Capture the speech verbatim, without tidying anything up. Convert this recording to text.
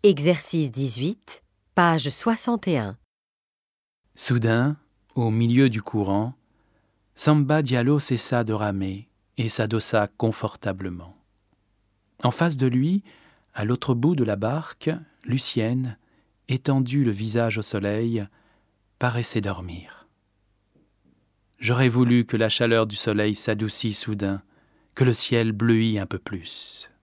Exercice dix-huit, page soixante et un. Soudain, au milieu du courant, Samba Diallo cessa de ramer et s'adossa confortablement. En face de lui, à l'autre bout de la barque, Lucienne, étendue le visage au soleil, paraissait dormir. J'aurais voulu que la chaleur du soleil s'adoucît soudain, que le ciel bleuît un peu plus.